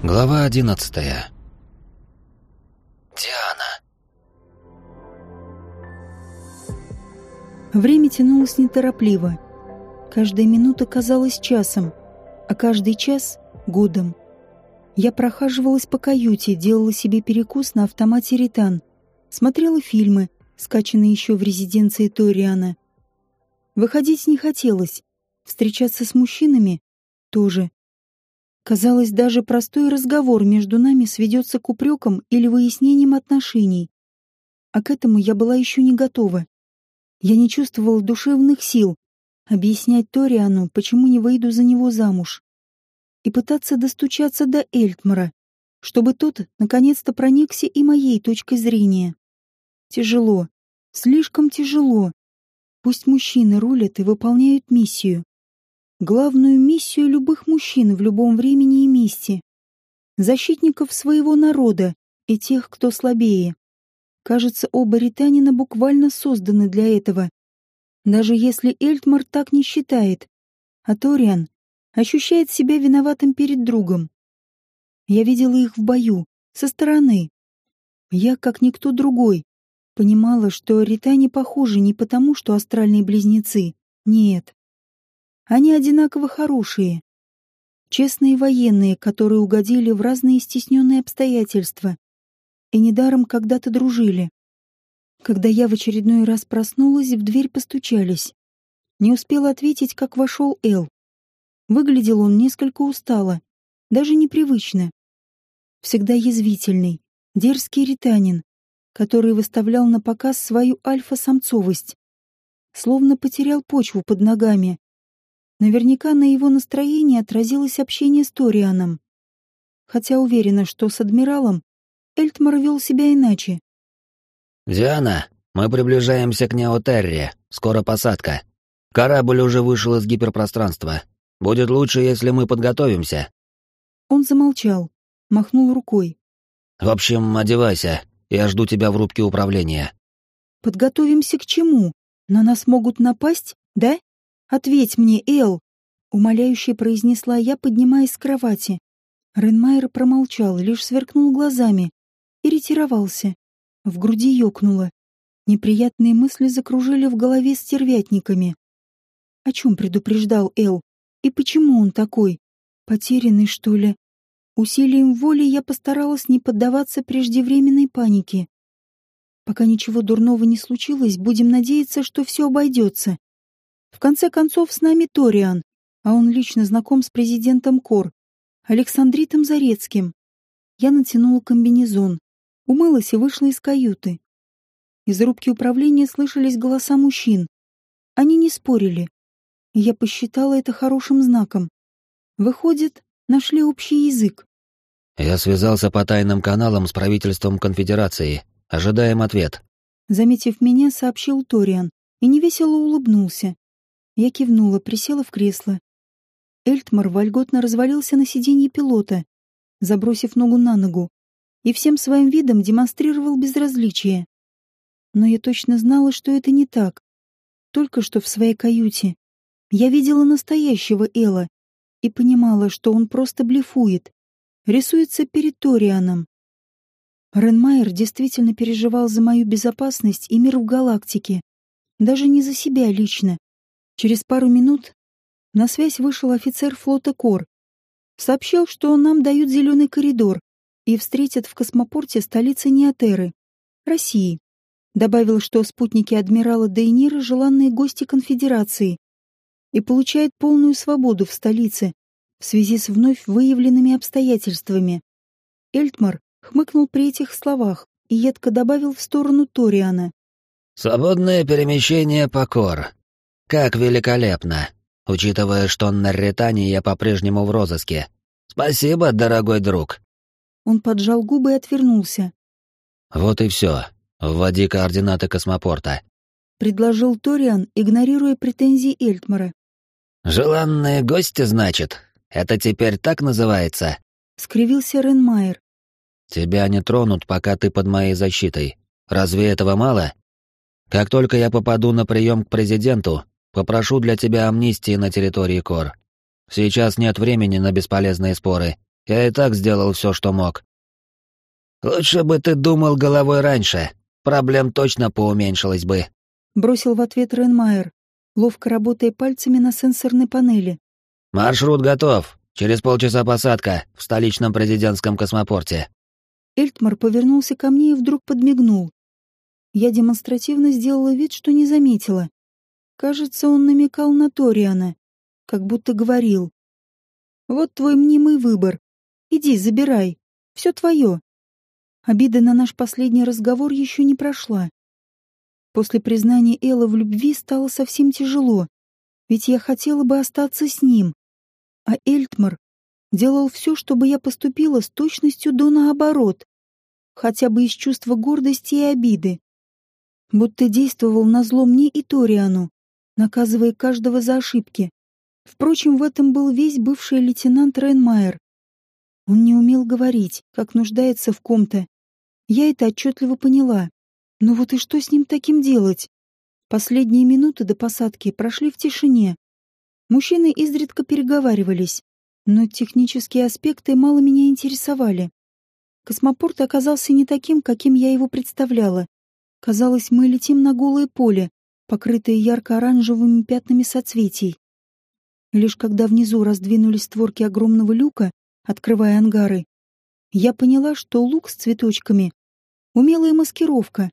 Глава 11. Диана. Время тянулось неторопливо. Каждая минута казалась часом, а каждый час — годом. Я прохаживалась по каюте, делала себе перекус на автомате Ритан, смотрела фильмы, скачанные еще в резиденции Ториана. Выходить не хотелось, встречаться с мужчинами — тоже. Казалось, даже простой разговор между нами сведется к упрекам или выяснениям отношений. А к этому я была еще не готова. Я не чувствовала душевных сил объяснять Ториану, почему не выйду за него замуж, и пытаться достучаться до Эльтмара, чтобы тот наконец-то проникся и моей точкой зрения. Тяжело, слишком тяжело. Пусть мужчины рулят и выполняют миссию. Главную миссию любых мужчин в любом времени и месте. Защитников своего народа и тех, кто слабее. Кажется, оба ританина буквально созданы для этого. Даже если Эльтмар так не считает, а Ториан ощущает себя виноватым перед другом. Я видела их в бою, со стороны. Я, как никто другой, понимала, что ритане похожи не потому, что астральные близнецы. Нет. Они одинаково хорошие. Честные военные, которые угодили в разные стесненные обстоятельства. И недаром когда-то дружили. Когда я в очередной раз проснулась, в дверь постучались. Не успела ответить, как вошел Эл. Выглядел он несколько устало, даже непривычно. Всегда язвительный, дерзкий ританин, который выставлял на показ свою альфа-самцовость. Словно потерял почву под ногами. Наверняка на его настроении отразилось общение с Торианом. Хотя уверена, что с адмиралом Эльтмар вел себя иначе. «Диана, мы приближаемся к Неотерре. Скоро посадка. Корабль уже вышел из гиперпространства. Будет лучше, если мы подготовимся». Он замолчал, махнул рукой. «В общем, одевайся. Я жду тебя в рубке управления». «Подготовимся к чему? На нас могут напасть, да? Ответь мне, Эл!» Умоляюще произнесла я, поднимаясь с кровати. Ренмайер промолчал, лишь сверкнул глазами и ретировался. В груди ёкнуло. Неприятные мысли закружили в голове стервятниками. О чем предупреждал Эл? И почему он такой? Потерянный, что ли? Усилием воли я постаралась не поддаваться преждевременной панике. Пока ничего дурного не случилось, будем надеяться, что все обойдется. В конце концов, с нами Ториан, а он лично знаком с президентом Кор, Александритом Зарецким. Я натянула комбинезон, умылась и вышла из каюты. Из рубки управления слышались голоса мужчин. Они не спорили. И я посчитала это хорошим знаком. Выходит, нашли общий язык. «Я связался по тайным каналам с правительством Конфедерации. Ожидаем ответ». Заметив меня, сообщил Ториан и невесело улыбнулся. Я кивнула, присела в кресло. Эльтмар вольготно развалился на сиденье пилота, забросив ногу на ногу, и всем своим видом демонстрировал безразличие. Но я точно знала, что это не так. Только что в своей каюте я видела настоящего Эла и понимала, что он просто блефует, рисуется перед Торианом. Ренмайер действительно переживал за мою безопасность и мир в галактике, даже не за себя лично. Через пару минут на связь вышел офицер флота Кор. Сообщил, что нам дают зеленый коридор и встретят в космопорте столицы Неотерры, России. Добавил, что спутники адмирала Дейнира — желанные гости Конфедерации и получают полную свободу в столице в связи с вновь выявленными обстоятельствами. Эльтмар хмыкнул при этих словах и едко добавил в сторону Ториана. «Свободное перемещение по Кор. Как великолепно, учитывая, что на Ритане я по-прежнему в розыске. Спасибо, дорогой друг». Он поджал губы и отвернулся. «Вот и все. Вводи координаты космопорта», — предложил Ториан, игнорируя претензии Эльтмара. «Желанные гости, значит? Это теперь так называется?» — скривился Ренмайер. «Тебя не тронут, пока ты под моей защитой. Разве этого мало? Как только я попаду на прием к президенту, попрошу для тебя амнистии на территории Кор. Сейчас нет времени на бесполезные споры. Я и так сделал все, что мог». «Лучше бы ты думал головой раньше. Проблем точно поуменьшилось бы», — бросил в ответ Рейнмайер, ловко работая пальцами на сенсорной панели. «Маршрут готов. Через полчаса посадка в столичном президентском космопорте». Эльтмар повернулся ко мне и вдруг подмигнул. Я демонстративно сделала вид, что не заметила. Кажется, он намекал на Ториана, как будто говорил: «Вот твой мнимый выбор. Иди, забирай. Все твое». Обида на наш последний разговор еще не прошла. После признания Эллы в любви стало совсем тяжело, ведь я хотела бы остаться с ним. А Эльтмар делал все, чтобы я поступила с точностью до наоборот, хотя бы из чувства гордости и обиды. Будто действовал назло мне и Ториану, наказывая каждого за ошибки. Впрочем, в этом был весь бывший лейтенант Рейнмайер. Он не умел говорить, как нуждается в ком-то. Я это отчетливо поняла. Но вот и что с ним таким делать? Последние минуты до посадки прошли в тишине. Мужчины изредка переговаривались, но технические аспекты мало меня интересовали. Космопорт оказался не таким, каким я его представляла. Казалось, мы летим на голое поле, покрытое ярко-оранжевыми пятнами соцветий. Лишь когда внизу раздвинулись створки огромного люка, открывая ангары, я поняла, что лук с цветочками — умелая маскировка.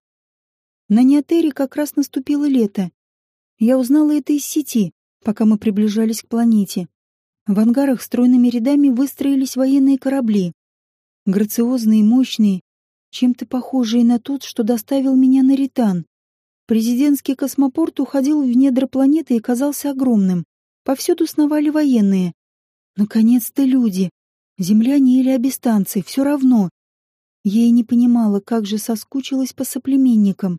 На Неотере как раз наступило лето. Я узнала это из сети, пока мы приближались к планете. В ангарах стройными рядами выстроились военные корабли. Грациозные и мощные, чем-то похожие на тот, что доставил меня на Ритан. Президентский космопорт уходил в недра планеты и казался огромным. Повсюду сновали военные. Наконец-то люди. Земляне или абистанцы, все равно. Я и не понимала, как же соскучилась по соплеменникам.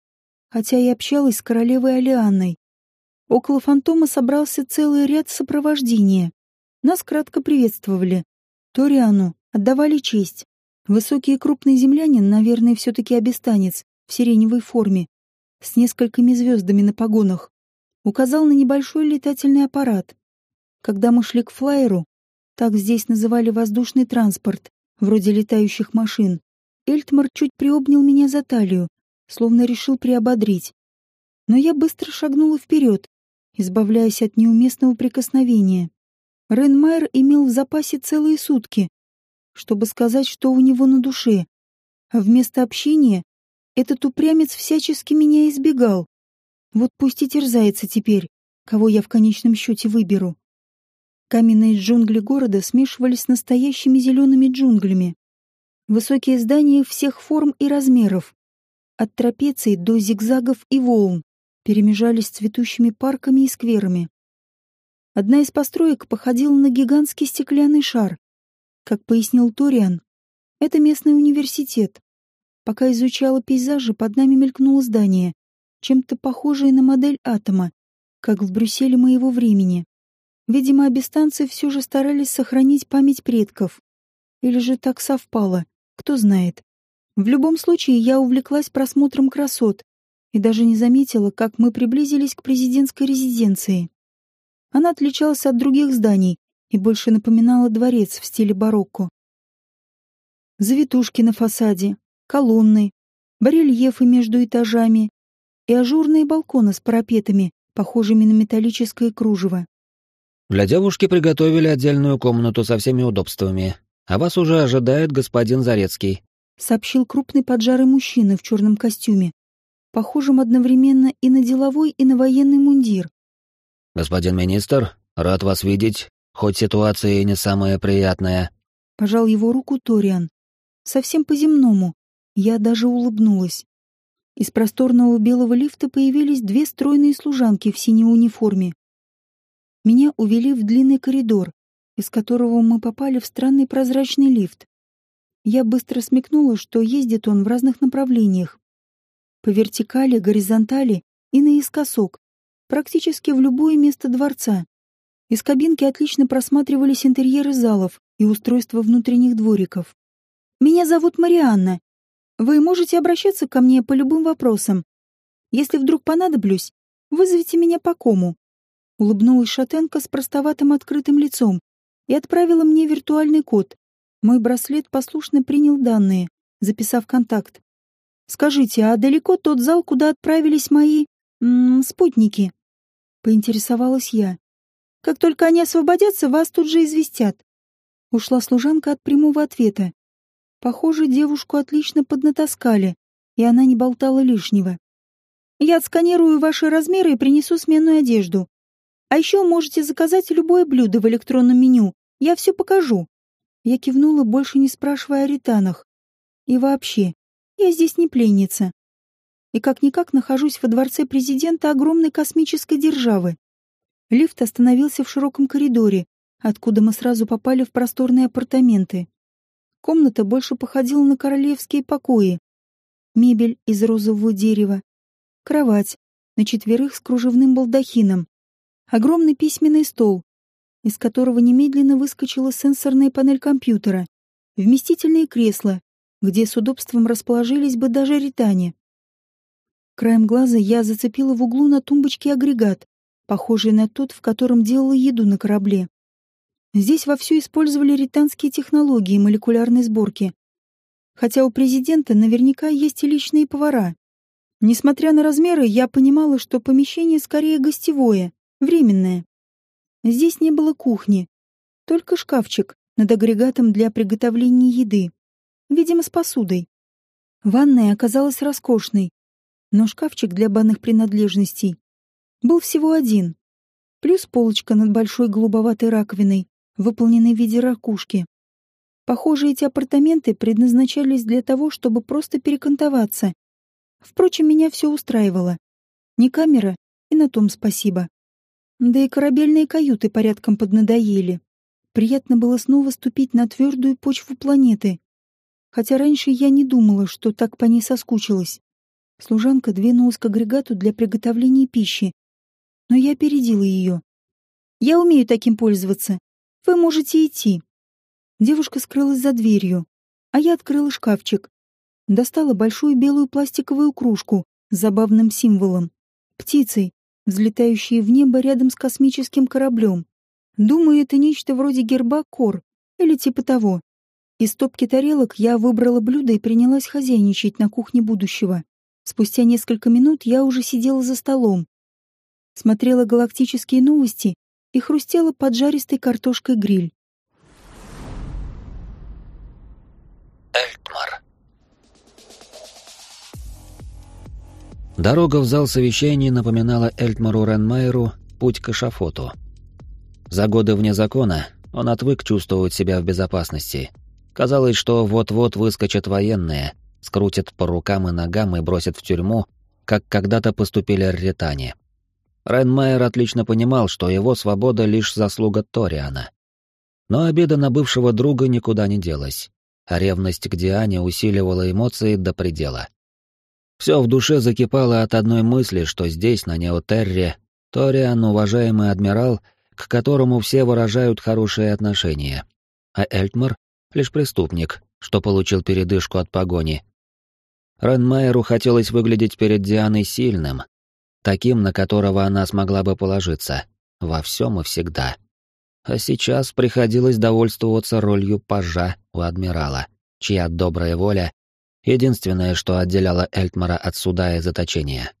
Хотя и общалась с королевой Алианной. Около фантома собрался целый ряд сопровождения. Нас кратко приветствовали. Ториану отдавали честь. Высокий и крупный землянин, наверное, все-таки абистанец, в сиреневой форме, с несколькими звездами на погонах, указал на небольшой летательный аппарат. Когда мы шли к флайеру, так здесь называли воздушный транспорт, вроде летающих машин, Эльтмар чуть приобнял меня за талию, словно решил приободрить. Но я быстро шагнула вперед, избавляясь от неуместного прикосновения. Рейнмайер имел в запасе целые сутки, чтобы сказать, что у него на душе, а вместо общения этот упрямец всячески меня избегал. Вот пусть и терзается теперь, кого я в конечном счете выберу. Каменные джунгли города смешивались с настоящими зелеными джунглями. Высокие здания всех форм и размеров, от трапеций до зигзагов и волн, перемежались с цветущими парками и скверами. Одна из построек походила на гигантский стеклянный шар. Как пояснил Ториан, это местный университет. Пока изучала пейзажи, под нами мелькнуло здание, чем-то похожее на модель атома, как в Брюсселе моего времени. Видимо, абистанцы все же старались сохранить память предков. Или же так совпало, кто знает. В любом случае, я увлеклась просмотром красот и даже не заметила, как мы приблизились к президентской резиденции. Она отличалась от других зданий и больше напоминала дворец в стиле барокко. Завитушки на фасаде, колонны, барельефы между этажами и ажурные балконы с парапетами, похожими на металлическое кружево. «Для девушки приготовили отдельную комнату со всеми удобствами, а вас уже ожидает господин Зарецкий», — сообщил крупный поджарый мужчина в черном костюме, похожим одновременно и на деловой, и на военный мундир. «Господин министр, рад вас видеть, хоть ситуация и не самая приятная». Пожал его руку Ториан. Совсем по-земному. Я даже улыбнулась. Из просторного белого лифта появились две стройные служанки в синей униформе. Меня увели в длинный коридор, из которого мы попали в странный прозрачный лифт. Я быстро смекнула, что ездит он в разных направлениях. По вертикали, горизонтали и наискосок, практически в любое место дворца. Из кабинки отлично просматривались интерьеры залов и устройства внутренних двориков. «Меня зовут Марианна. Вы можете обращаться ко мне по любым вопросам. Если вдруг понадоблюсь, вызовите меня по кому». Улыбнулась шатенка с простоватым открытым лицом и отправила мне виртуальный код, Мой браслет послушно принял данные, записав контакт. «Скажите, а далеко тот зал, куда отправились мои... спутники?» Поинтересовалась я. «Как только они освободятся, вас тут же известят». Ушла служанка от прямого ответа. Похоже, девушку отлично поднатаскали, и она не болтала лишнего. «Я отсканирую ваши размеры и принесу сменную одежду. А еще можете заказать любое блюдо в электронном меню. Я все покажу». Я кивнула, больше не спрашивая о ританах. И вообще, я здесь не пленница. И как-никак нахожусь во дворце президента огромной космической державы. Лифт остановился в широком коридоре, откуда мы сразу попали в просторные апартаменты. Комната больше походила на королевские покои. Мебель из розового дерева. Кровать на 4 с кружевным балдахином. Огромный письменный стол, из которого немедленно выскочила сенсорная панель компьютера. Вместительные кресла, где с удобством расположились бы даже ритане. Краем глаза я зацепила в углу на тумбочке агрегат, похожий на тот, в котором делала еду на корабле. Здесь вовсю использовали ританские технологии молекулярной сборки. Хотя у президента наверняка есть и личные повара. Несмотря на размеры, я понимала, что помещение скорее гостевое, временное. Здесь не было кухни, только шкафчик над агрегатом для приготовления еды, видимо, с посудой. Ванная оказалась роскошной, но шкафчик для банных принадлежностей был всего один, плюс полочка над большой голубоватой раковиной, выполненной в виде ракушки. Похоже, эти апартаменты предназначались для того, чтобы просто перекантоваться. Впрочем, меня все устраивало. Не камера, и на том спасибо. Да и корабельные каюты порядком поднадоели. Приятно было снова ступить на твердую почву планеты. Хотя раньше я не думала, что так по ней соскучилась. Служанка двинулась к агрегату для приготовления пищи. Но я опередила ее. «Я умею таким пользоваться. Вы можете идти». Девушка скрылась за дверью, а я открыла шкафчик. Достала большую белую пластиковую кружку с забавным символом. Птицей, взлетающей в небо рядом с космическим кораблем. Думаю, это нечто вроде герба Кор, или типа того. Из стопки тарелок я выбрала блюдо и принялась хозяйничать на кухне будущего. Спустя несколько минут я уже сидела за столом. Смотрела галактические новости и хрустела поджаристой картошкой гриль. Эльтмар. Дорога в зал совещаний напоминала Эльтмару Ренмайеру путь к эшафоту. За годы вне закона он отвык чувствовать себя в безопасности. Казалось, что вот-вот выскочат военные, скрутят по рукам и ногам и бросят в тюрьму, как когда-то поступили рретане. Ренмайер отлично понимал, что его свобода — лишь заслуга Ториана. Но обида на бывшего друга никуда не делась, а ревность к Диане усиливала эмоции до предела. Все в душе закипало от одной мысли, что здесь, на Неотерре, Ториан — уважаемый адмирал, к которому все выражают хорошие отношения, а Эльтмар — лишь преступник, что получил передышку от погони. Ренмайеру хотелось выглядеть перед Дианой сильным, таким, на которого она смогла бы положиться, во всем и всегда. А сейчас приходилось довольствоваться ролью пажа у адмирала, чья добрая воля — единственное, что отделяло Эльтмара от суда и заточения.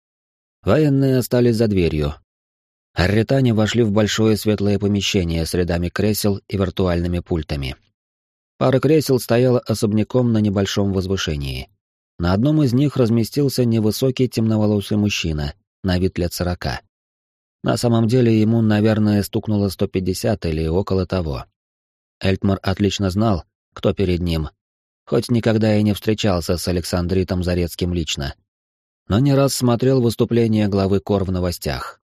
Военные остались за дверью. Арретане вошли в большое светлое помещение с рядами кресел и виртуальными пультами. Пара кресел стояла особняком на небольшом возвышении. На одном из них разместился невысокий темноволосый мужчина, на вид лет 40. На самом деле ему, наверное, стукнуло 150 или около того. Эльтмар отлично знал, кто перед ним, хоть никогда и не встречался с Александритом Зарецким лично, но не раз смотрел выступления главы Кор в новостях.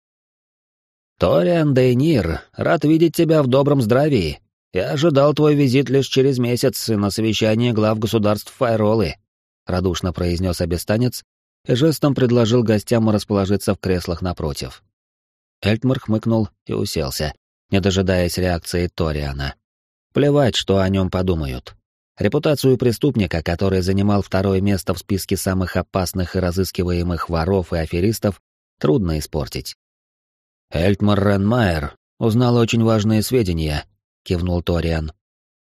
«Ториан Дейнир, рад видеть тебя в добром здравии. Я ожидал твой визит лишь через месяц на совещание глав государств Файролы», — радушно произнес обестанец и жестом предложил гостям расположиться в креслах напротив. Эльтмар хмыкнул и уселся, не дожидаясь реакции Ториана. Плевать, что о нем подумают. Репутацию преступника, который занимал 2-е место в списке самых опасных и разыскиваемых воров и аферистов, трудно испортить. «Эльтмар Ренмайер узнал очень важные сведения», — кивнул Ториан.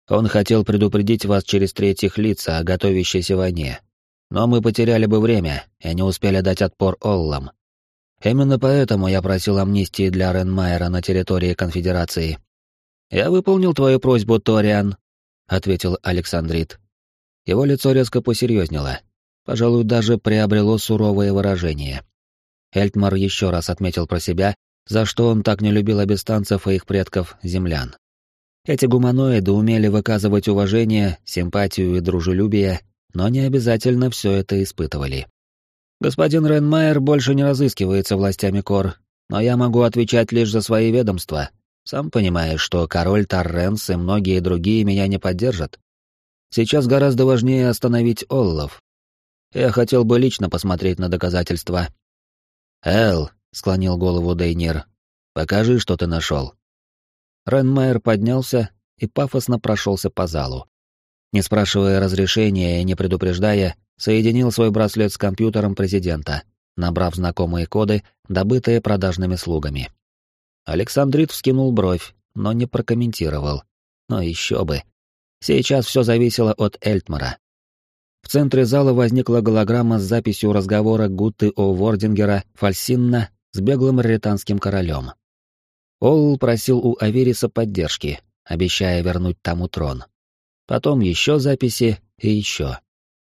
Он хотел предупредить вас через третьих лиц о готовящейся войне. Но мы потеряли бы время и не успели дать отпор Оллам. Именно поэтому я просил амнистии для Ренмайера на территории Конфедерации. «Я выполнил твою просьбу, Ториан», — ответил Александрит. Его лицо резко посерьезнело. Пожалуй, даже приобрело суровое выражение. Эльтмар еще раз отметил про себя, за что он так не любил абистанцев и их предков, землян. Эти гуманоиды умели выказывать уважение, симпатию и дружелюбие, но не обязательно все это испытывали. «Господин Ренмайер больше не разыскивается властями Кор, но я могу отвечать лишь за свои ведомства. Сам понимаешь, что король Торренс и многие другие меня не поддержат. Сейчас гораздо важнее остановить Оллов. Я хотел бы лично посмотреть на доказательства». «Эл», — склонил голову Дейнир, — «покажи, что ты нашел». Ренмайер поднялся и пафосно прошелся по залу. Не спрашивая разрешения и не предупреждая, соединил свой браслет с компьютером президента, набрав знакомые коды, добытые продажными слугами. Александрит вскинул бровь, но не прокомментировал. Но еще бы. Сейчас все зависело от Эльтмара. В центре зала возникла голограмма с записью разговора Гутты О. Вордингера Фальсинна с беглым раританским королем. Олл просил у Авериса поддержки, обещая вернуть тому трон. Потом еще записи и еще.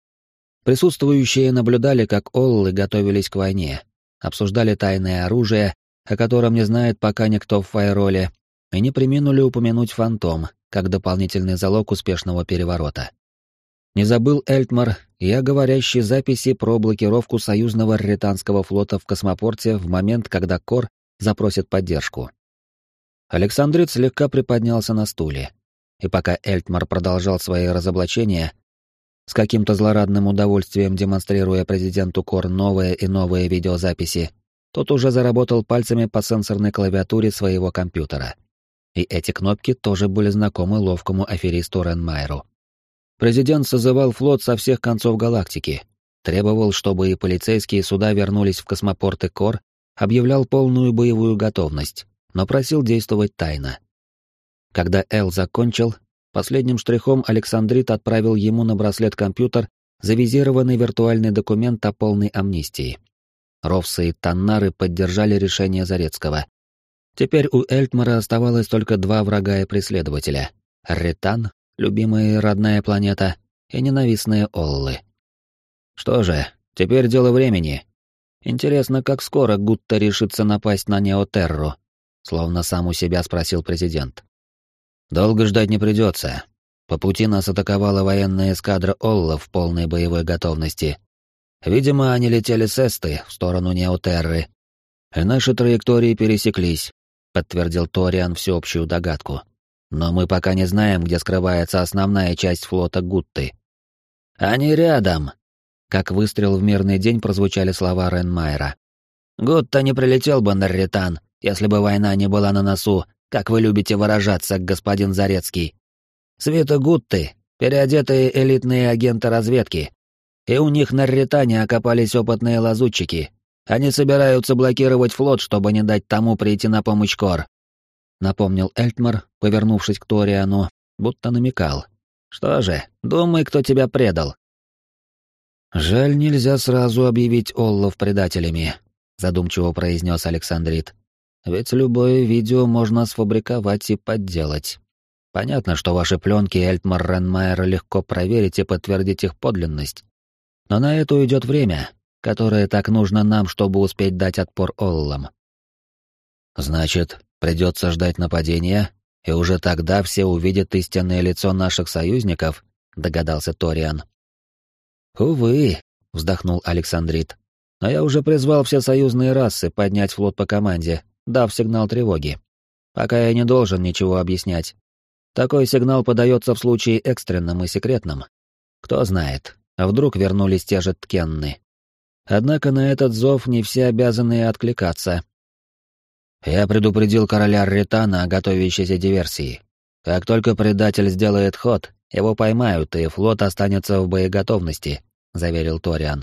Присутствующие наблюдали, как Оллы готовились к войне, обсуждали тайное оружие, о котором не знает пока никто в Файроле, и не преминули упомянуть Фантом, как дополнительный залог успешного переворота. Не забыл Эльтмар и о говорящей записи про блокировку союзного раританского флота в космопорте в момент, когда Кор запросит поддержку. Александрит слегка приподнялся на стуле, и пока Эльтмар продолжал свои разоблачения, с каким-то злорадным удовольствием демонстрируя президенту Кор новые и новые видеозаписи, тот уже заработал пальцами по сенсорной клавиатуре своего компьютера. И эти кнопки тоже были знакомы ловкому аферисту Ренмайеру. Президент созывал флот со всех концов галактики, требовал, чтобы и полицейские суда вернулись в космопорты Кор, объявлял полную боевую готовность, но просил действовать тайно. Когда Эл закончил, последним штрихом Александрит отправил ему на браслет-компьютер завизированный виртуальный документ о полной амнистии. Ровсы и Таннары поддержали решение Зарецкого. Теперь у Эльтмара оставалось только два врага и преследователя — Раритан, любимая и родная планета, и ненавистные Оллы. Что же, теперь дело времени. Интересно, как скоро Гутта решится напасть на Неотерру, словно сам у себя спросил президент. Долго ждать не придется. По пути нас атаковала военная эскадра Олла в полной боевой готовности. Видимо, они летели с Эсты в сторону Неотерры. И наши траектории пересеклись, подтвердил Ториан всеобщую догадку. Но мы пока не знаем, где скрывается основная часть флота Гутты. Они рядом. Как выстрел в мирный день прозвучали слова Ренмайера. Гутта не прилетел бы на Раритан, если бы война не была на носу, как вы любите выражаться, господин Зарецкий. Свита Гутты — переодетые элитные агенты разведки. И у них на Раритане окопались опытные лазутчики. Они собираются блокировать флот, чтобы не дать тому прийти на помощь Кор. Напомнил Эльтмар, повернувшись к Ториану, будто намекал. Что же, думай, кто тебя предал. Жаль, нельзя сразу объявить Оллов предателями, задумчиво произнес Александрит. Ведь любое видео можно сфабриковать и подделать. Понятно, что ваши пленки Эльтмар Ренмайера легко проверить и подтвердить их подлинность. Но на это уйдет время, которое так нужно нам, чтобы успеть дать отпор Оллам. Значит, придется ждать нападения, и уже тогда все увидят истинное лицо наших союзников, догадался Ториан. Увы, вздохнул Александрит. Но я уже призвал все союзные расы поднять флот по команде, дав сигнал тревоги. Пока я не должен ничего объяснять. Такой сигнал подается в случае экстренном и секретном. Кто знает, а вдруг вернулись те же Ткенны. Однако на этот зов не все обязаны откликаться. Я предупредил короля Раритана о готовящейся диверсии. Как только предатель сделает ход, его поймают, и флот останется в боеготовности, заверил Ториан.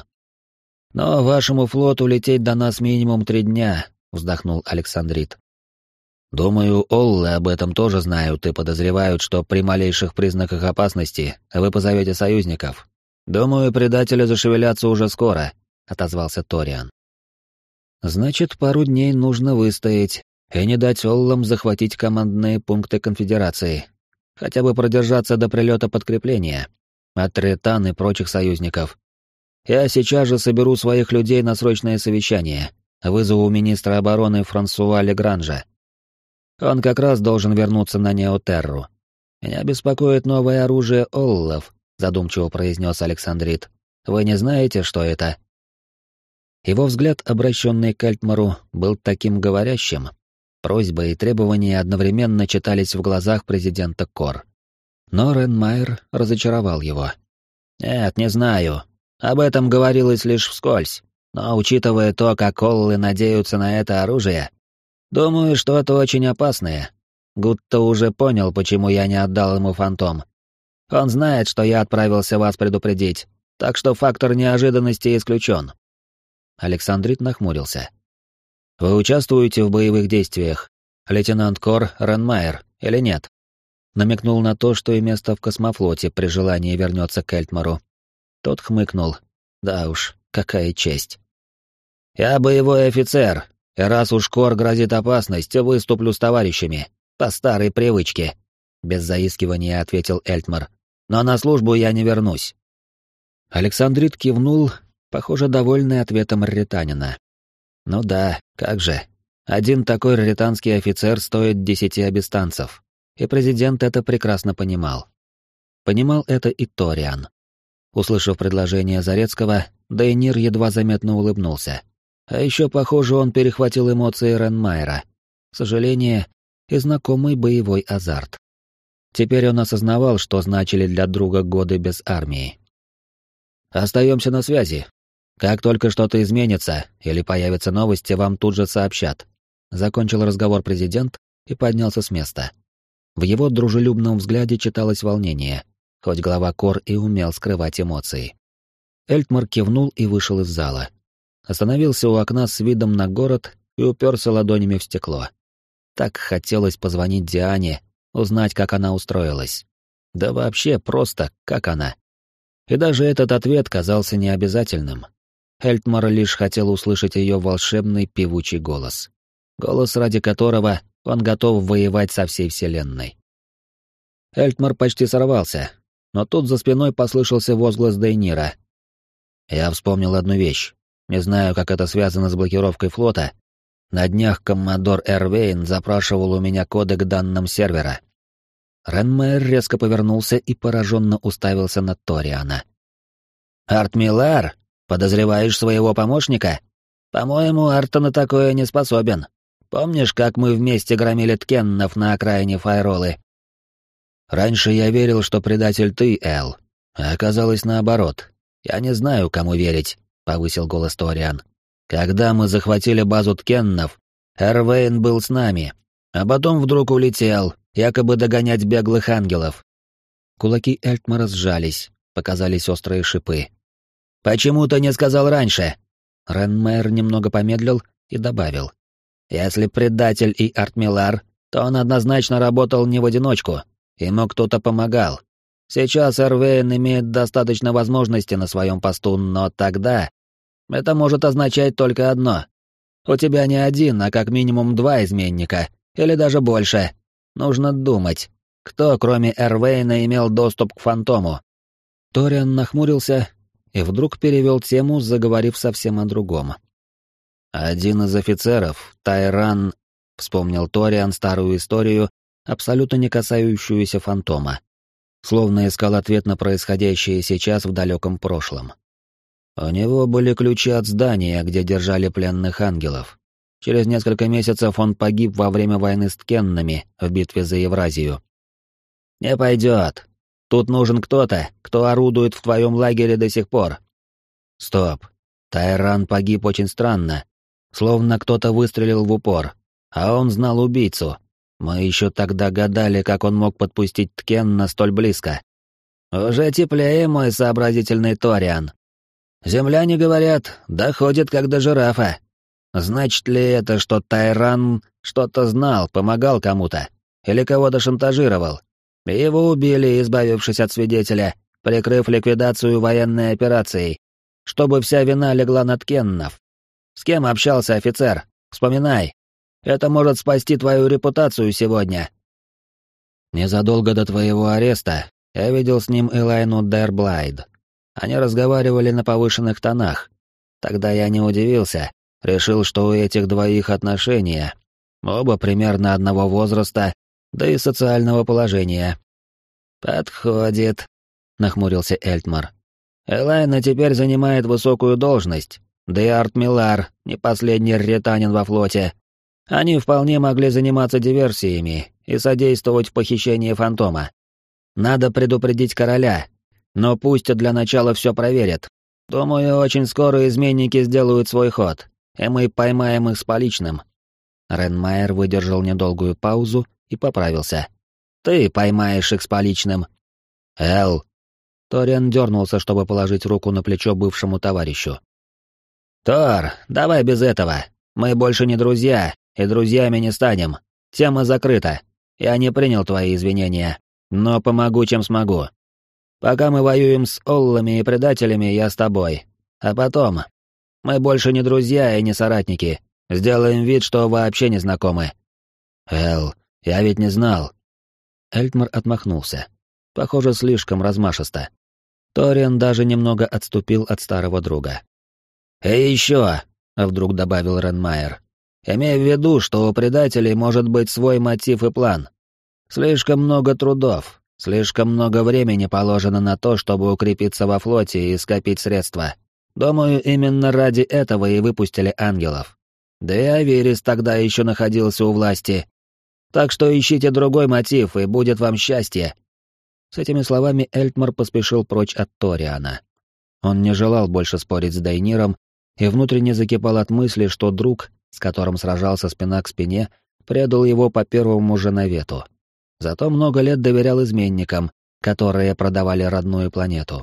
Но вашему флоту лететь до нас минимум 3 дня, вздохнул Александрит. Думаю, Оллы об этом тоже знают и подозревают, что при малейших признаках опасности вы позовете союзников. Думаю, предатели зашевелятся уже скоро», — отозвался Ториан. «Значит, пару дней нужно выстоять и не дать Оллам захватить командные пункты конфедерации. Хотя бы продержаться до прилета подкрепления от Ретан и прочих союзников. Я сейчас же соберу своих людей на срочное совещание, вызову министра обороны Франсуа Легранжа. Он как раз должен вернуться на Неотерру. Меня беспокоит новое оружие Оллов», — задумчиво произнес Александрит. «Вы не знаете, что это?» Его взгляд, обращенный к Эльтмару, был таким говорящим. Просьбы и требования одновременно читались в глазах президента Кор. Но Ренмайер разочаровал его. «Нет, не знаю. Об этом говорилось лишь вскользь. Но учитывая то, как Оллы надеются на это оружие, думаю, что это очень опасное. Гутто уже понял, почему я не отдал ему фантом. Он знает, что я отправился вас предупредить, так что фактор неожиданности исключен». Александрит нахмурился. «Вы участвуете в боевых действиях, лейтенант Кор Ренмайер, или нет?» Намекнул на то, что и место в космофлоте при желании вернется к Эльтмару. Тот хмыкнул. «Да уж, какая честь». «Я боевой офицер, и раз уж Кор грозит опасность, выступлю с товарищами, по старой привычке», — без заискивания ответил Эльтмар. «Но на службу я не вернусь». Александрит кивнул, похоже, довольный ответом раританина. «Ну да, как же. Один такой раританский офицер стоит 10 абистанцев». И президент это прекрасно понимал. Понимал это и Ториан. Услышав предложение Зарецкого, Дейнир едва заметно улыбнулся. А еще, похоже, он перехватил эмоции Ренмайера. Сожаление и знакомый боевой азарт. Теперь он осознавал, что значили для друга годы без армии. «Остаемся на связи. Как только что-то изменится или появятся новости, вам тут же сообщат». Закончил разговор президент и поднялся с места. В его дружелюбном взгляде читалось волнение, хоть глава Кор и умел скрывать эмоции. Эльтмар кивнул и вышел из зала. Остановился у окна с видом на город и уперся ладонями в стекло. Так хотелось позвонить Диане, узнать, как она устроилась. Да вообще просто, как она. И даже этот ответ казался необязательным. Эльтмар лишь хотел услышать ее волшебный певучий голос. Голос, ради которого он готов воевать со всей вселенной. Эльтмар почти сорвался, но тут за спиной послышался возглас Дейнира. «Я вспомнил одну вещь. Не знаю, как это связано с блокировкой флота. На днях коммодор Эрвейн запрашивал у меня коды к данным сервера». Ренмайер резко повернулся и пораженно уставился на Ториана. «Артмилар, подозреваешь своего помощника? По-моему, Арта на такое не способен. Помнишь, как мы вместе громили ткеннов на окраине Файролы?» «Раньше я верил, что предатель ты, Эл, а оказалось наоборот. Я не знаю, кому верить», — повысил голос Ториан. «Когда мы захватили базу ткеннов, Эрвейн был с нами, а потом вдруг улетел, якобы догонять беглых ангелов». Кулаки Эльтмара сжались, показались острые шипы. «Почему ты не сказал раньше?» Ренмайер немного помедлил и добавил. «Если предатель и Артмилар, то он однозначно работал не в одиночку, ему кто-то помогал. Сейчас Эрвейн имеет достаточно возможностей на своем посту, но тогда это может означать только одно. У тебя не один, а как минимум 2 изменника, или даже больше. Нужно думать, кто, кроме Эрвейна, имел доступ к фантому». Ториан нахмурился и вдруг перевел тему, заговорив совсем о другом. «Один из офицеров, Тайран», — вспомнил Ториан старую историю, абсолютно не касающуюся фантома. Словно искал ответ на происходящее сейчас в далеком прошлом. У него были ключи от здания, где держали пленных ангелов. Через несколько месяцев он погиб во время войны с ткеннами в битве за Евразию. «Не пойдет. Тут нужен кто-то, кто орудует в твоем лагере до сих пор». «Стоп. Тайран погиб очень странно. Словно кто-то выстрелил в упор, а он знал убийцу. Мы еще тогда гадали, как он мог подпустить Ткенна столь близко». «Уже теплее, мой сообразительный Ториан. Земляне говорят, доходит как до жирафа. Значит ли это, что Тайран что-то знал, помогал кому-то? Или кого-то шантажировал? И его убили, избавившись от свидетеля, прикрыв ликвидацию военной операцией, чтобы вся вина легла на Ткеннов. С кем общался офицер? Вспоминай. Это может спасти твою репутацию сегодня. Незадолго до твоего ареста я видел с ним Элайну Дерблайд. Они разговаривали на повышенных тонах. Тогда я не удивился, решил, что у этих двоих отношения. Оба примерно одного возраста, да и социального положения. «Подходит», — нахмурился Эльтмар. «Элайна теперь занимает высокую должность, да и Арт Милар, не последний рретанин во флоте. Они вполне могли заниматься диверсиями и содействовать в похищении Фантома. Надо предупредить короля, но пусть для начала все проверят. Думаю, очень скоро изменники сделают свой ход, и мы поймаем их с поличным». Ренмайер выдержал недолгую паузу и поправился. «Ты поймаешь их с поличным». «Эл!» Ториан дернулся, чтобы положить руку на плечо бывшему товарищу. «Тор, давай без этого. Мы больше не друзья, и друзьями не станем. Тема закрыта. Я не принял твои извинения, но помогу, чем смогу. Пока мы воюем с оллами и предателями, я с тобой. А потом... Мы больше не друзья и не соратники. Сделаем вид, что вообще не знакомы». «Эл, я ведь не знал». Эльтмар отмахнулся. Похоже, слишком размашисто. Ториан даже немного отступил от старого друга. «И еще», — вдруг добавил Ренмайер, — «имей в виду, что у предателей может быть свой мотив и план. Слишком много трудов, слишком много времени положено на то, чтобы укрепиться во флоте и скопить средства. Думаю, именно ради этого и выпустили ангелов. Да и Аверис тогда еще находился у власти. Так что ищите другой мотив, и будет вам счастье». С этими словами Эльтмар поспешил прочь от Ториана. Он не желал больше спорить с Дайниром и внутренне закипал от мысли, что друг, с которым сражался спина к спине, предал его по первому же навету. Зато много лет доверял изменникам, которые продавали родную планету.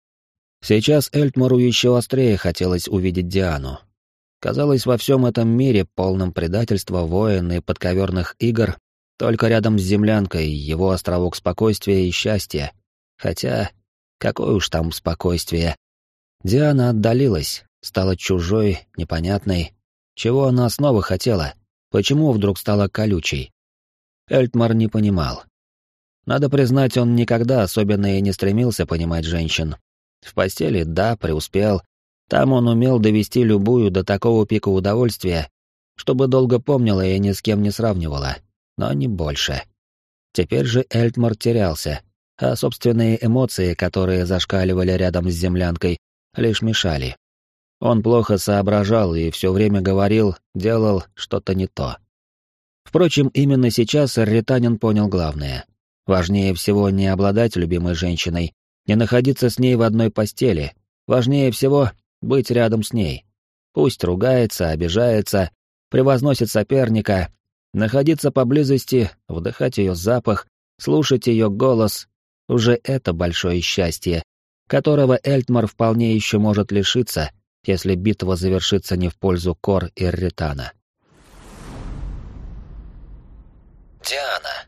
Сейчас Эльтмару еще острее хотелось увидеть Диану. Казалось, во всем этом мире, полном предательства, войн и подковерных игр, только рядом с землянкой его островок спокойствия и счастья. Хотя, какое уж там спокойствие. Диана отдалилась, стала чужой, непонятной. Чего она снова хотела? Почему вдруг стала колючей? Эльтмар не понимал. Надо признать, он никогда особенно и не стремился понимать женщин. В постели, да, преуспел. Там он умел довести любую до такого пика удовольствия, чтобы долго помнила и ни с кем не сравнивала. Но не больше. Теперь же Эльтмар терялся, а собственные эмоции, которые зашкаливали рядом с землянкой, лишь мешали. Он плохо соображал и все время говорил, делал что-то не то. Впрочем, именно сейчас рретанин понял главное. Важнее всего не обладать любимой женщиной, не находиться с ней в одной постели. Важнее всего быть рядом с ней. Пусть ругается, обижается, превозносит соперника, находиться поблизости, вдыхать ее запах, слушать ее голос — уже это большое счастье, которого Эльтмар вполне еще может лишиться, если битва завершится не в пользу Кор и Рретана. Диана.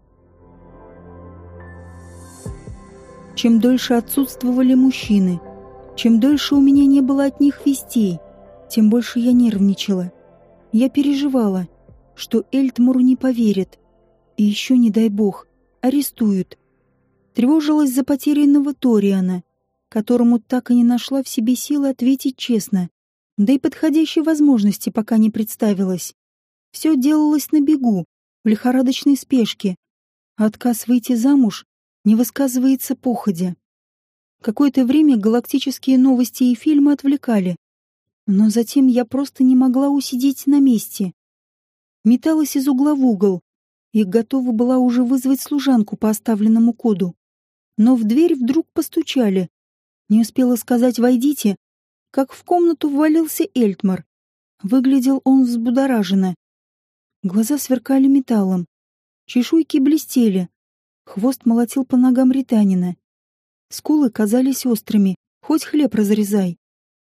Чем дольше отсутствовали мужчины, чем дольше у меня не было от них вестей, тем больше я нервничала. Я переживала, что Эльтмару не поверят, и еще, не дай бог, арестуют. Тревожилась за потерянного Ториана, которому так и не нашла в себе силы ответить честно, да и подходящей возможности пока не представилось. Все делалось на бегу, в лихорадочной спешке, а отказ выйти замуж не высказывается походя. Какое-то время галактические новости и фильмы отвлекали, но затем я просто не могла усидеть на месте. Металась из угла в угол и готова была уже вызвать служанку по оставленному коду. Но в дверь вдруг постучали. Не успела сказать «войдите», как в комнату ввалился Эльтмар. Выглядел он взбудораженно. Глаза сверкали металлом, чешуйки блестели, хвост молотил по ногам рретанина. Скулы казались острыми, хоть хлеб разрезай.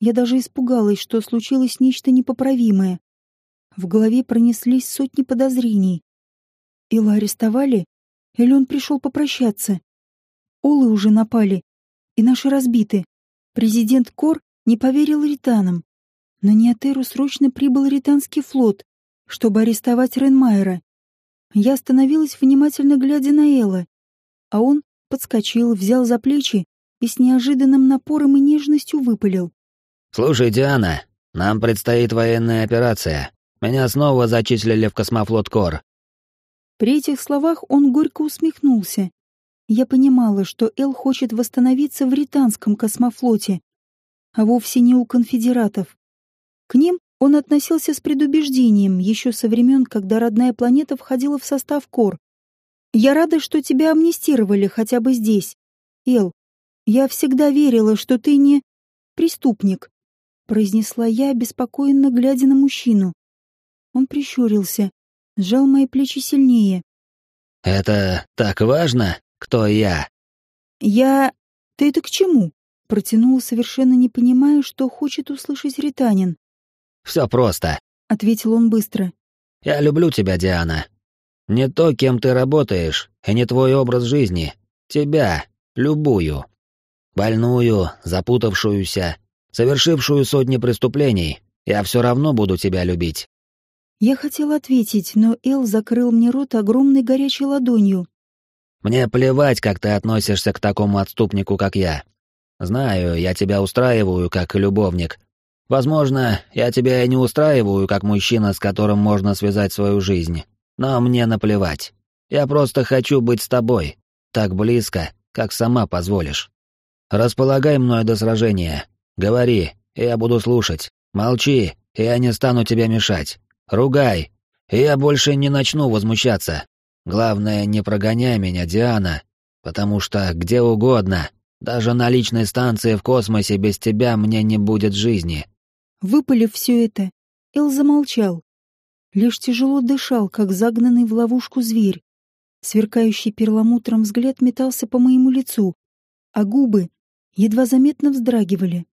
Я даже испугалась, что случилось нечто непоправимое. В голове пронеслись сотни подозрений. Элла арестовали? Или он пришел попрощаться? Олы уже напали, и наши разбиты. Президент Кор не поверил ританам. На Неотеру срочно прибыл ританский флот, чтобы арестовать Ренмайера. Я остановилась, внимательно глядя на Элла, а он подскочил, взял за плечи и с неожиданным напором и нежностью выпалил. «Слушай, Диана, нам предстоит военная операция. Меня снова зачислили в космофлот Кор». При этих словах он горько усмехнулся. Я понимала, что Эл хочет восстановиться в ританском космофлоте, а вовсе не у конфедератов. К ним он относился с предубеждением еще со времен, когда родная планета входила в состав Кор. «Я рада, что тебя амнистировали хотя бы здесь. Эл, я всегда верила, что ты не преступник», — произнесла я, обеспокоенно глядя на мужчину. Он прищурился, сжал мои плечи сильнее. «Это так важно, кто я?» Ты это к чему?» — протянул, совершенно не понимая, что хочет услышать ританин. «Все просто», — ответил он быстро. «Я люблю тебя, Диана. Не то, кем ты работаешь, и не твой образ жизни. Тебя, любую. Больную, запутавшуюся, совершившую сотни преступлений. Я все равно буду тебя любить». Я хотела ответить, но Эл закрыл мне рот огромной горячей ладонью. «Мне плевать, как ты относишься к такому отступнику, как я. Знаю, я тебя устраиваю, как любовник. Возможно, я тебя и не устраиваю, как мужчина, с которым можно связать свою жизнь. Но мне наплевать. Я просто хочу быть с тобой, так близко, как сама позволишь. Располагай мной до сражения. Говори, и я буду слушать. Молчи, и я не стану тебе мешать. Ругай, и я больше не начну возмущаться. Главное, не прогоняй меня, Диана, потому что где угодно, даже на личной станции в космосе без тебя мне не будет жизни». Выпалив все это, Эл замолчал. Лишь тяжело дышал, как загнанный в ловушку зверь. Сверкающий перламутром взгляд метался по моему лицу, а губы едва заметно вздрагивали.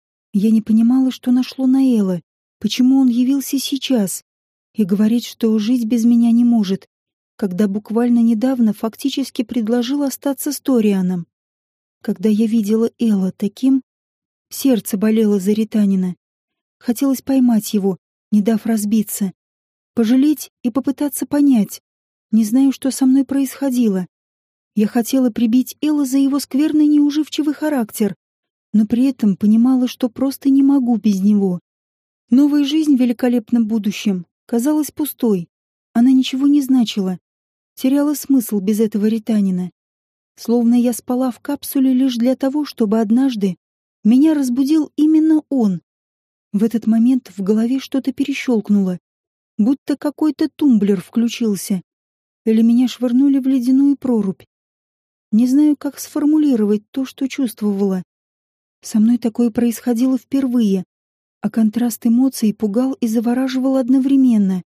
Я не понимала, что нашло на Элла, почему он явился сейчас и говорит, что жить без меня не может, когда буквально недавно фактически предложил остаться с Торианом. Когда я видела Элла таким, сердце болело за ританина. Хотелось поймать его, не дав разбиться, пожалеть и попытаться понять. Не знаю, что со мной происходило. Я хотела прибить Элла за его скверный неуживчивый характер, но при этом понимала, что просто не могу без него. Новая жизнь в великолепном будущем казалась пустой. Она ничего не значила. Теряла смысл без этого ританина. Словно я спала в капсуле лишь для того, чтобы однажды меня разбудил именно он. В этот момент в голове что-то перещелкнуло, будто какой-то тумблер включился, или меня швырнули в ледяную прорубь. Не знаю, как сформулировать то, что чувствовала. Со мной такое происходило впервые, а контраст эмоций пугал и завораживал одновременно.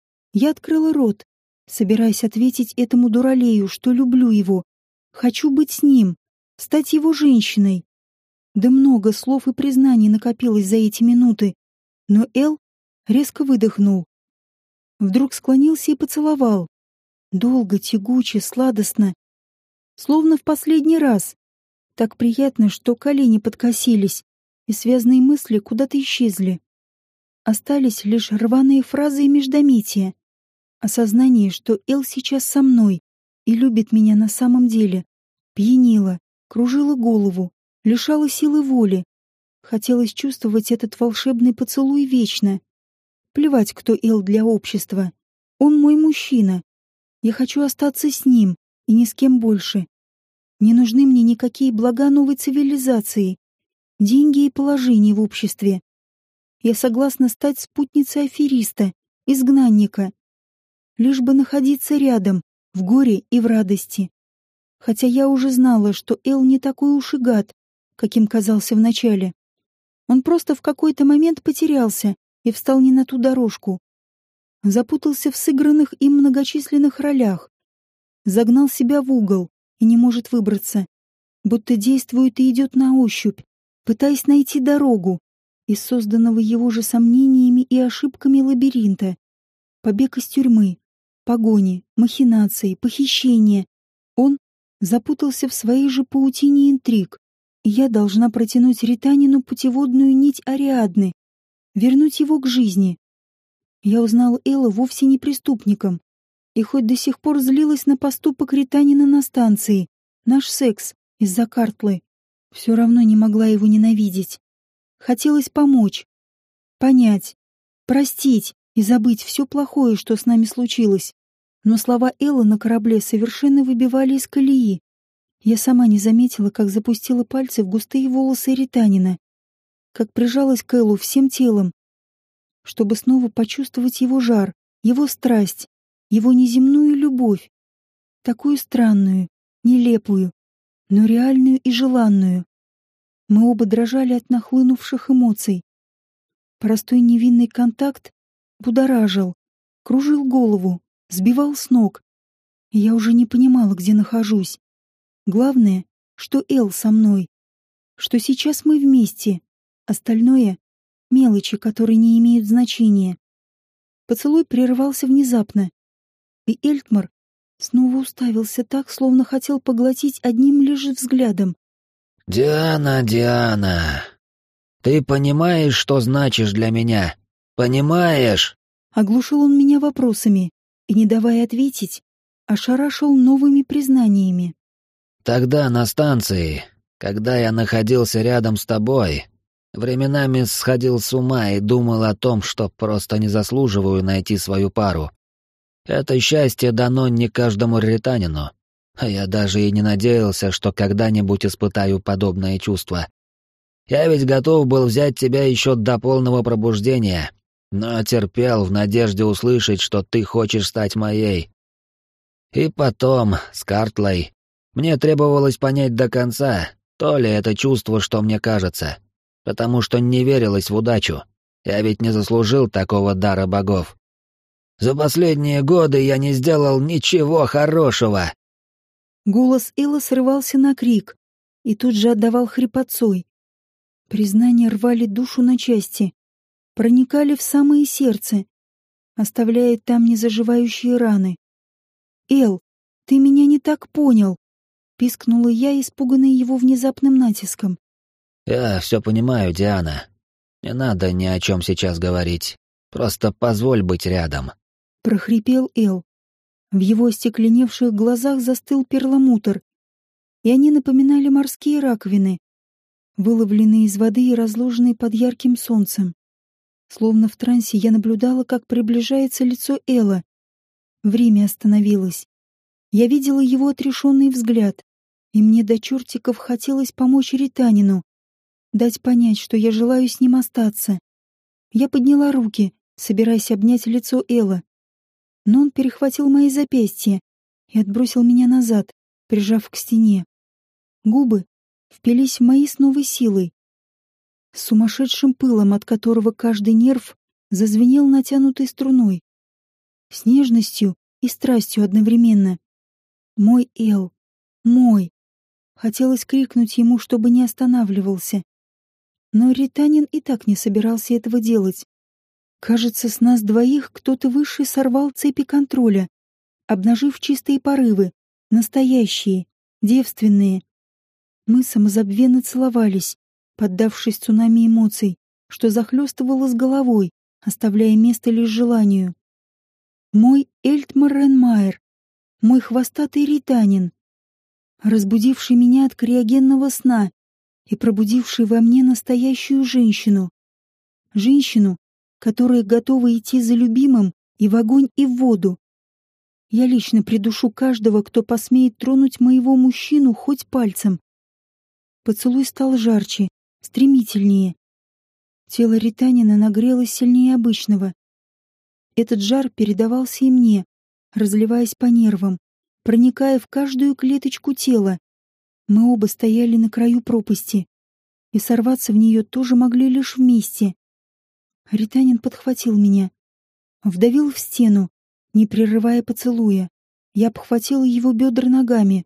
Я открыла рот, собираясь ответить этому дуралею, что люблю его, хочу быть с ним, стать его женщиной. Да много слов и признаний накопилось за эти минуты, но Эл резко выдохнул. Вдруг склонился и поцеловал. Долго, тягуче, сладостно. Словно в последний раз. Так приятно, что колени подкосились, и связанные мысли куда-то исчезли. Остались лишь рваные фразы и междометия. Осознание, что Эл сейчас со мной и любит меня на самом деле, пьянило, кружило голову, лишало силы воли. Хотелось чувствовать этот волшебный поцелуй вечно. Плевать, кто Эл для общества. Он мой мужчина. Я хочу остаться с ним и ни с кем больше. Не нужны мне никакие блага новой цивилизации, деньги и положение в обществе. Я согласна стать спутницей афериста, изгнанника. Лишь бы находиться рядом, в горе и в радости. Хотя я уже знала, что Эл не такой уж и гад, каким казался вначале. Он просто в какой-то момент потерялся и встал не на ту дорожку. Запутался в сыгранных им многочисленных ролях. Загнал себя в угол и не может выбраться. Будто действует и идет на ощупь, пытаясь найти дорогу. из созданного его же сомнениями и ошибками лабиринта. Побег из тюрьмы, погони, махинации, похищения. Он запутался в своей же паутине интриг, и я должна протянуть Ританину путеводную нить Ариадны, вернуть его к жизни. Я узнала Элла вовсе не преступником, и хоть до сих пор злилась на поступок Ританина на станции, наш секс из-за Картлы, все равно не могла его ненавидеть. Хотелось помочь, понять, простить и забыть все плохое, что с нами случилось. Но слова Эллы на корабле совершенно выбивали из колеи. Я сама не заметила, как запустила пальцы в густые волосы Ританина, как прижалась к Эллу всем телом, чтобы снова почувствовать его жар, его страсть, его неземную любовь, такую странную, нелепую, но реальную и желанную. Мы оба дрожали от нахлынувших эмоций. Простой невинный контакт будоражил, кружил голову, сбивал с ног. И я уже не понимала, где нахожусь. Главное, что Эл со мной, что сейчас мы вместе. Остальное — мелочи, которые не имеют значения. Поцелуй прервался внезапно, и Эльтмар снова уставился так, словно хотел поглотить одним лишь взглядом. «Диана, Диана, ты понимаешь, что значишь для меня? Понимаешь?» Оглушил он меня вопросами и, не давая ответить, ошарашил новыми признаниями. «Тогда на станции, когда я находился рядом с тобой, временами сходил с ума и думал о том, что просто не заслуживаю найти свою пару. Это счастье дано не каждому ританину, а я даже и не надеялся, что когда-нибудь испытаю подобное чувство. Я ведь готов был взять тебя еще до полного пробуждения, но терпел в надежде услышать, что ты хочешь стать моей. И потом, с Картлой, мне требовалось понять до конца, то ли это чувство, что мне кажется, потому что не верилось в удачу. Я ведь не заслужил такого дара богов. За последние годы я не сделал ничего хорошего. Голос Элла срывался на крик и тут же отдавал хрипотцой. Признания рвали душу на части, проникали в самое сердце, оставляя там незаживающие раны. «Эл, ты меня не так понял!» — пискнула я, испуганная его внезапным натиском. «Я все понимаю, Диана. Не надо ни о чем сейчас говорить. Просто позволь быть рядом», — прохрипел Эл. В его остекленевших глазах застыл перламутр, и они напоминали морские раковины, выловленные из воды и разложенные под ярким солнцем. Словно в трансе я наблюдала, как приближается лицо Элла. Время остановилось. Я видела его отрешенный взгляд, и мне до чертиков хотелось помочь Ританину, дать понять, что я желаю с ним остаться. Я подняла руки, собираясь обнять лицо Элла, но он перехватил мои запястья и отбросил меня назад, прижав к стене. Губы впились в мои с новой силой, с сумасшедшим пылом, от которого каждый нерв зазвенел натянутой струной, с нежностью и страстью одновременно. Мой Эл, мой. Хотелось крикнуть ему, чтобы не останавливался. Но Ританин и так не собирался этого делать. Кажется, с нас двоих кто-то высший сорвал цепи контроля, обнажив чистые порывы, настоящие, девственные. Мы самозабвенно целовались, поддавшись цунами эмоций, что захлестывало с головой, оставляя место лишь желанию. Мой Эльтмар Ренмайер, мой хвостатый Ританин, разбудивший меня от криогенного сна и пробудивший во мне настоящую женщину. Женщину, которая готова идти за любимым и в огонь, и в воду. Я лично придушу каждого, кто посмеет тронуть моего мужчину хоть пальцем. Поцелуй стал жарче, стремительнее. Тело Ританина нагрелось сильнее обычного. Этот жар передавался и мне, разливаясь по нервам, проникая в каждую клеточку тела. Мы оба стояли на краю пропасти, и сорваться в нее тоже могли лишь вместе. Ританин подхватил меня, вдавил в стену, не прерывая поцелуя. Я обхватила его бедра ногами.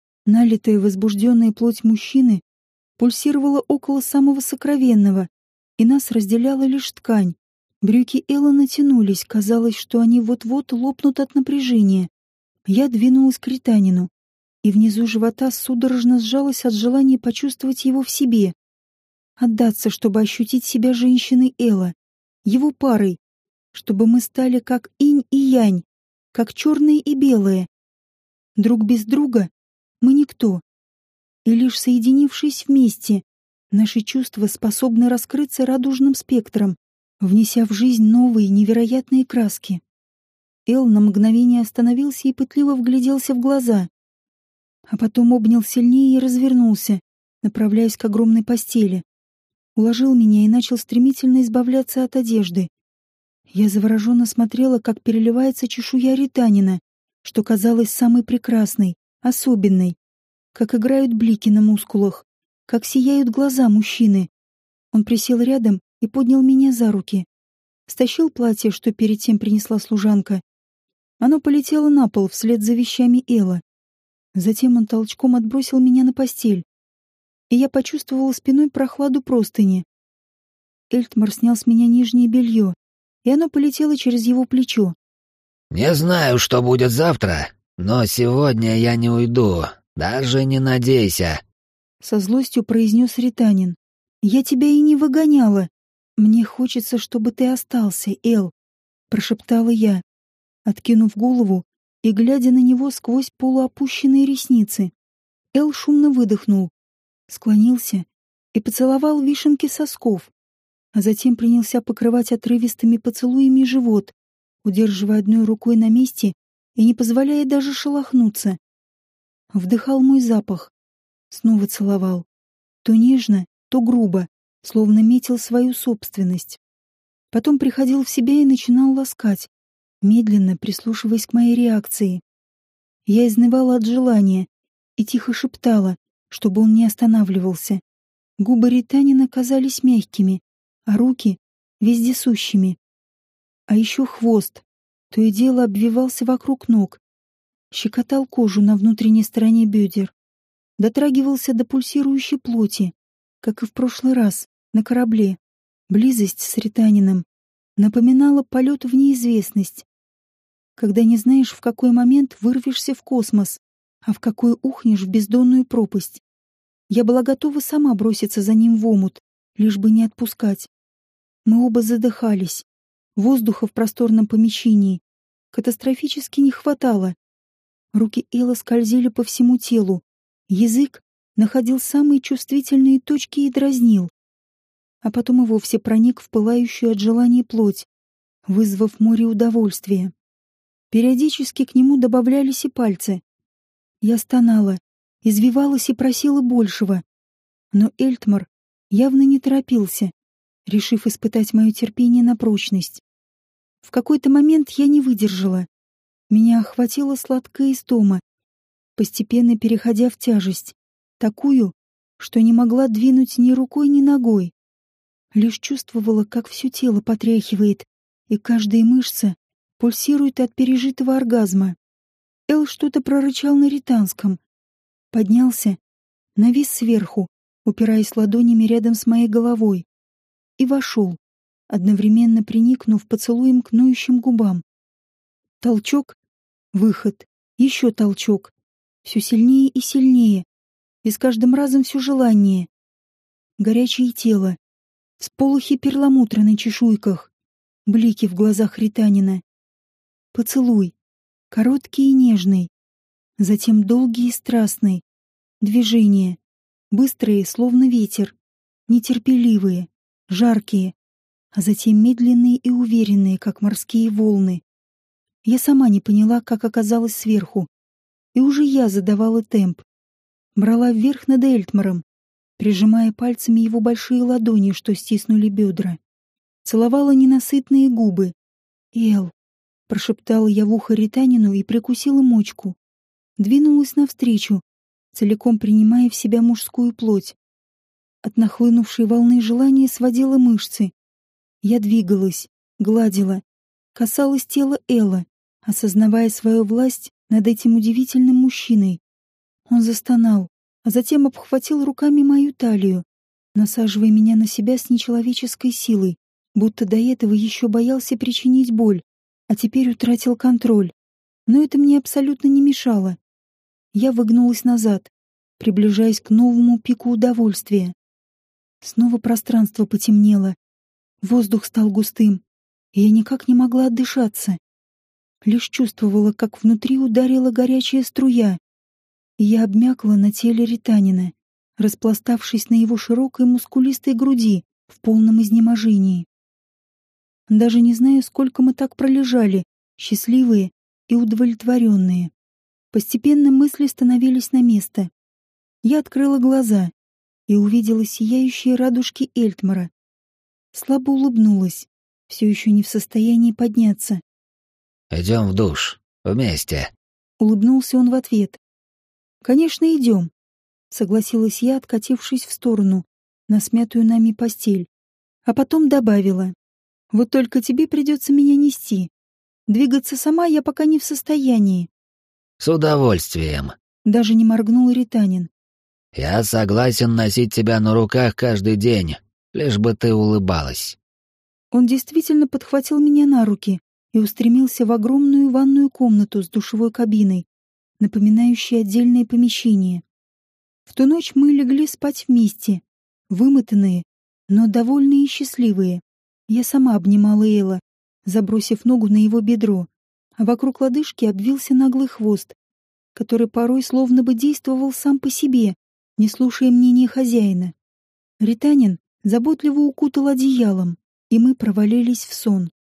Налитая возбужденная плоть мужчины пульсировала около самого сокровенного, и нас разделяла лишь ткань. Брюки Эллы натянулись, казалось, что они вот-вот лопнут от напряжения. Я двинулась к Ританину, и внизу живота судорожно сжалась от желания почувствовать его в себе. Отдаться, чтобы ощутить себя женщиной Элла, его парой, чтобы мы стали как инь и янь, как черное и белое. Друг без друга мы никто. И лишь соединившись вместе, наши чувства способны раскрыться радужным спектром, внеся в жизнь новые невероятные краски. Эл на мгновение остановился и пытливо вгляделся в глаза, а потом обнял сильнее и развернулся, направляясь к огромной постели. Уложил меня и начал стремительно избавляться от одежды. Я завороженно смотрела, как переливается чешуя Ританина, что казалось самой прекрасной, особенной, как играют блики на мускулах, как сияют глаза мужчины. Он присел рядом и поднял меня за руки. Стащил платье, что перед тем принесла служанка. Оно полетело на пол вслед за вещами Элла. Затем он толчком отбросил меня на постель, и я почувствовала спиной прохладу простыни. Эльтмар снял с меня нижнее белье, и оно полетело через его плечо. «Не знаю, что будет завтра, но сегодня я не уйду, даже не надейся», — со злостью произнес Ританин. «Я тебя и не выгоняла. Мне хочется, чтобы ты остался, Эл», — прошептала я, откинув голову и глядя на него сквозь полуопущенные ресницы. Эл шумно выдохнул, склонился и поцеловал вишенки сосков, а затем принялся покрывать отрывистыми поцелуями живот, удерживая одной рукой на месте и не позволяя даже шелохнуться. Вдыхал мой запах, снова целовал, то нежно, то грубо, словно метил свою собственность. Потом приходил в себя и начинал ласкать, медленно прислушиваясь к моей реакции. Я изнывала от желания и тихо шептала, чтобы он не останавливался. Губы Ританина казались мягкими, а руки — вездесущими. А еще хвост, то и дело обвивался вокруг ног, щекотал кожу на внутренней стороне бедер, дотрагивался до пульсирующей плоти, как и в прошлый раз, на корабле. Близость с Ританином напоминала полет в неизвестность, когда не знаешь, в какой момент вырвешься в космос, а в какой ухнешь в бездонную пропасть. Я была готова сама броситься за ним в омут, лишь бы не отпускать. Мы оба задыхались. Воздуха в просторном помещении катастрофически не хватало. Руки Элла скользили по всему телу. Язык находил самые чувствительные точки и дразнил. А потом и вовсе проник в пылающую от желания плоть, вызвав море удовольствия. Периодически к нему добавлялись и пальцы. Я стонала, извивалась и просила большего. Но Эльтмар явно не торопился, решив испытать мое терпение на прочность. В какой-то момент я не выдержала. Меня охватила сладкая истома, постепенно переходя в тяжесть, такую, что не могла двинуть ни рукой, ни ногой. Лишь чувствовала, как все тело потряхивает, и каждая мышца пульсирует от пережитого оргазма. Эл что-то прорычал на ританском. Поднялся, навис сверху, упираясь ладонями рядом с моей головой, и вошел, одновременно приникнув поцелуем к ноющим губам. Толчок, выход, еще толчок, все сильнее и сильнее, и с каждым разом все желаннее. Горячее тело, всполохи перламутра на чешуйках, блики в глазах Ританина. Поцелуй, короткий и нежный, затем долгий и страстный. Движения, быстрые, словно ветер, нетерпеливые, жаркие, а затем медленные и уверенные, как морские волны. Я сама не поняла, как оказалась сверху, и уже я задавала темп. Брала вверх над Эльтмаром, прижимая пальцами его большие ладони, что стиснули бедра. Целовала ненасытные губы. «Эл», — прошептала я в ухо Ританину и прикусила мочку. Двинулась навстречу, целиком принимая в себя мужскую плоть. От нахлынувшей волны желания сводила мышцы. Я двигалась, гладила, касалась тела Элла, осознавая свою власть над этим удивительным мужчиной. Он застонал, а затем обхватил руками мою талию, насаживая меня на себя с нечеловеческой силой, будто до этого еще боялся причинить боль, а теперь утратил контроль. Но это мне абсолютно не мешало. Я выгнулась назад, приближаясь к новому пику удовольствия. Снова пространство потемнело, воздух стал густым, и я никак не могла отдышаться. Лишь чувствовала, как внутри ударила горячая струя, и я обмякла на теле Ританина, распластавшись на его широкой мускулистой груди в полном изнеможении. Даже не знаю, сколько мы так пролежали, счастливые и удовлетворенные. Постепенно мысли становились на место. Я открыла глаза и увидела сияющие радужки Эльтмара. Слабо улыбнулась, все еще не в состоянии подняться. «Идем в душ. Вместе». Улыбнулся он в ответ. «Конечно, идем», — согласилась я, откатившись в сторону, на смятую нами постель. А потом добавила. «Вот только тебе придется меня нести. Двигаться сама я пока не в состоянии». «С удовольствием». Даже не моргнул Ританин. «Я согласен носить тебя на руках каждый день, лишь бы ты улыбалась». Он действительно подхватил меня на руки и устремился в огромную ванную комнату с душевой кабиной, напоминающей отдельное помещение. В ту ночь мы легли спать вместе, вымотанные, но довольные и счастливые. Я сама обнимала Эла, забросив ногу на его бедро, а вокруг лодыжки обвился наглый хвост, который порой словно бы действовал сам по себе, не слушая мнения хозяина. Ританин заботливо укутал одеялом, и мы провалились в сон.